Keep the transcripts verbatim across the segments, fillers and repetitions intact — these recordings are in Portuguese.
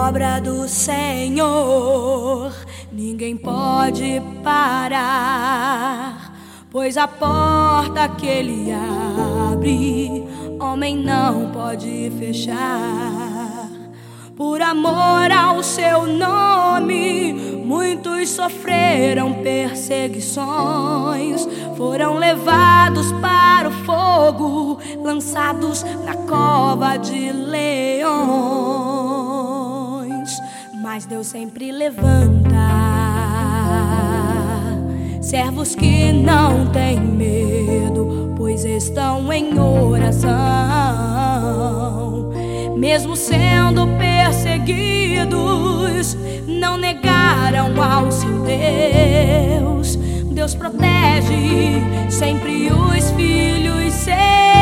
obra do Senhor ninguém pode parar, pois a porta que Ele abre, homem não pode fechar. Por amor ao seu nome, muitos sofreram perseguições, foram levados para o fogo, lançados na cova de leões. Mas Deus sempre levanta servos que não têm medo, pois estão em oração. Mesmo sendo perseguidos, não negaram ao seu Deus. Deus protege sempre os filhos seus.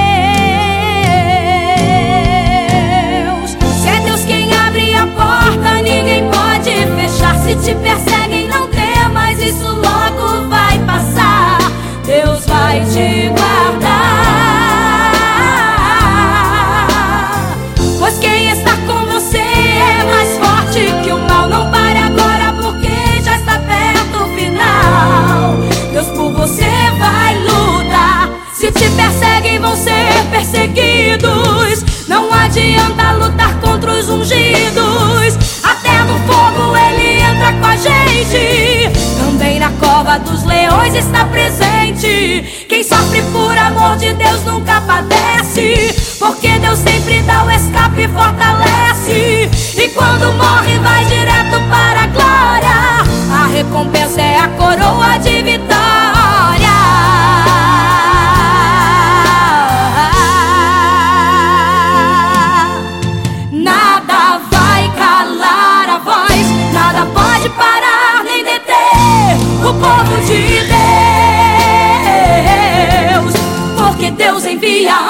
Se é Deus quem abre a porta, ninguém pode fechar. Se te perseguem, não temas, isso logo vai passar. Deus vai te guardar, pois quem está com você é mais forte que o mal. Não pare agora, porque já está perto o final. Deus por você vai lutar. Se te perseguem, vão ser perseguidos. Não adianta lutar contra os ungidos. Até no fogo Ele entra com a gente. Também na cova dos leões está presente. Quem sofre por amor de Deus nunca padece, porque Deus sempre dá o escape e fortalece. E quando morre vai direto para a glória. A recompensa é a coroa de vitória. Nada vai calar a voz, nada pode parar nem deter o povo de Deus, porque Deus envia